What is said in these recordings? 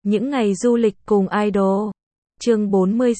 Những ngày du lịch cùng idol. Chương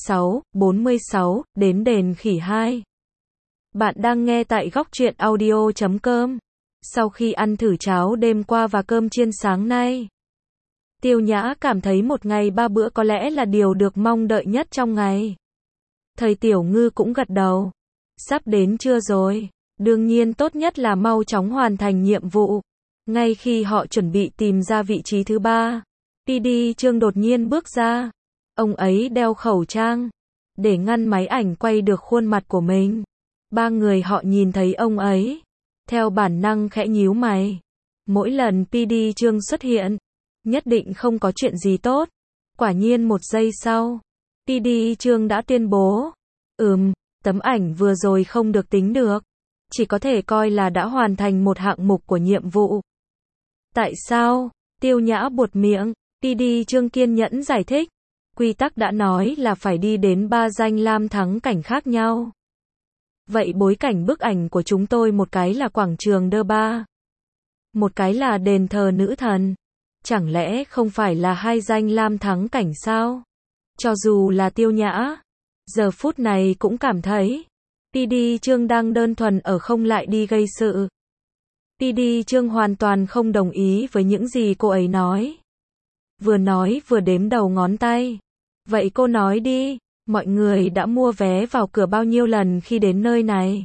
46, đến đền khỉ 2. Bạn đang nghe tại góc truyện audio.com. Sau khi ăn thử cháo đêm qua và cơm chiên sáng nay, Tiêu Nhã cảm thấy một ngày 3 bữa có lẽ là điều được mong đợi nhất trong ngày. Thầy Tiểu Ngư cũng gật đầu. Sắp đến trưa rồi, đương nhiên tốt nhất là mau chóng hoàn thành nhiệm vụ. Ngay khi họ chuẩn bị tìm ra vị trí thứ 3, PD Trương đột nhiên bước ra. Ông ấy đeo khẩu trang để ngăn máy ảnh quay được khuôn mặt của mình. Ba người họ nhìn thấy ông ấy, theo bản năng khẽ nhíu mày. Mỗi lần PD Trương xuất hiện, nhất định không có chuyện gì tốt. Quả nhiên một giây sau, PD Trương đã tuyên bố, tấm ảnh vừa rồi không được tính được, chỉ có thể coi là đã hoàn thành một hạng mục của nhiệm vụ. Tại sao? Tiêu Nhã buột miệng. PD Trương kiên nhẫn giải thích. Quy tắc đã nói là phải đi đến 3 danh lam thắng cảnh khác nhau. Vậy bối cảnh bức ảnh của chúng tôi một cái là quảng trường Đơ Ba, một cái là đền thờ nữ thần. Chẳng lẽ không phải là 2 danh lam thắng cảnh sao? Cho dù là Tiêu Nhã, giờ phút này cũng cảm thấy PD Trương đang đơn thuần ở không lại đi gây sự. PD Trương hoàn toàn không đồng ý với những gì cô ấy nói. Vừa nói vừa đếm đầu ngón tay. Vậy cô nói đi, mọi người đã mua vé vào cửa bao nhiêu lần khi đến nơi này?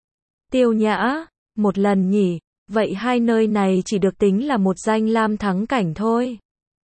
Tiêu Nhã, 1 lần nhỉ? Vậy 2 nơi này chỉ được tính là 1 danh lam thắng cảnh thôi.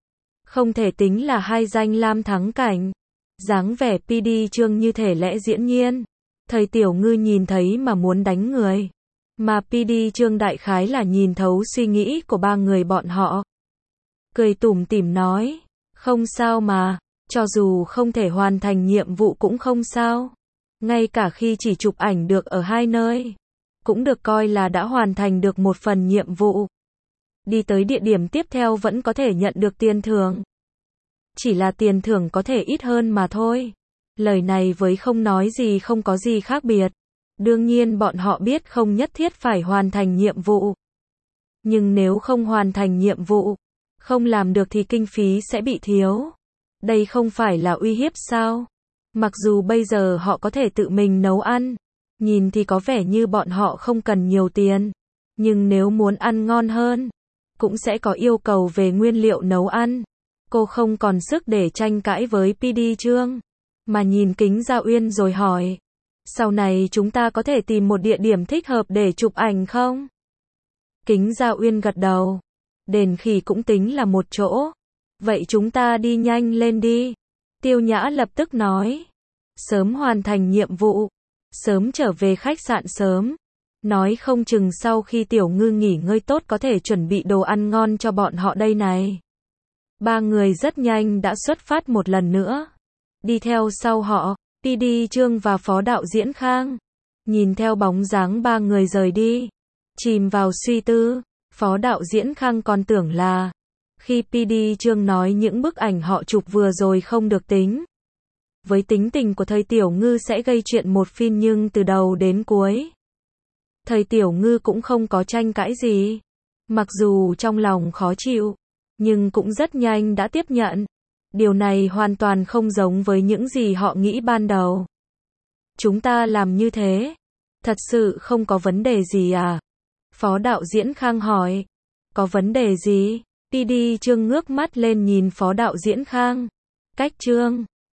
Không thể tính là 2 danh lam thắng cảnh. Dáng vẻ PD Trương như thể lẽ diễn nhiên. Thầy Tiểu Ngư nhìn thấy mà muốn đánh người. Mà PD Trương đại khái là nhìn thấu suy nghĩ của ba người bọn họ. Cười tủm tỉm nói, không sao mà, cho dù không thể hoàn thành nhiệm vụ cũng không sao. Ngay cả khi chỉ chụp ảnh được ở 2 nơi, cũng được coi là đã hoàn thành được một phần nhiệm vụ. Đi tới địa điểm tiếp theo vẫn có thể nhận được tiền thưởng. Chỉ là tiền thưởng có thể ít hơn mà thôi. Lời này với không nói gì không có gì khác biệt. Đương nhiên bọn họ biết không nhất thiết phải hoàn thành nhiệm vụ. Nhưng nếu không hoàn thành nhiệm vụ, không làm được thì kinh phí sẽ bị thiếu. Đây không phải là uy hiếp sao? Mặc dù bây giờ họ có thể tự mình nấu ăn, nhìn thì có vẻ như bọn họ không cần nhiều tiền. Nhưng nếu muốn ăn ngon hơn, cũng sẽ có yêu cầu về nguyên liệu nấu ăn. Cô không còn sức để tranh cãi với PD Trương, mà nhìn Kính Gia Uyên rồi hỏi. Sau này chúng ta có thể tìm một địa điểm thích hợp để chụp ảnh không? Kính Gia Uyên gật đầu. Đền khỉ cũng tính là một chỗ. Vậy chúng ta đi nhanh lên đi. Tiêu Nhã lập tức nói. Sớm hoàn thành nhiệm vụ. Sớm trở về khách sạn sớm. Nói không chừng sau khi Tiểu Ngư nghỉ ngơi tốt có thể chuẩn bị đồ ăn ngon cho bọn họ đây này. Ba người rất nhanh đã xuất phát một lần nữa. Đi theo sau họ, PD Trương và phó đạo diễn Khang. Nhìn theo bóng dáng ba người rời đi, chìm vào suy tư. Phó đạo diễn Khang còn tưởng là khi PD Trương nói những bức ảnh họ chụp vừa rồi không được tính. Với tính tình của thầy Tiểu Ngư sẽ gây chuyện một phim nhưng từ đầu đến cuối, thầy Tiểu Ngư cũng không có tranh cãi gì. Mặc dù trong lòng khó chịu, nhưng cũng rất nhanh đã tiếp nhận. Điều này hoàn toàn không giống với những gì họ nghĩ ban đầu. Chúng ta làm như thế, thật sự không có vấn đề gì à? Phó đạo diễn Khang hỏi. Có vấn đề gì? PD Trương ngước mắt lên nhìn phó đạo diễn Khang. Cách Trương,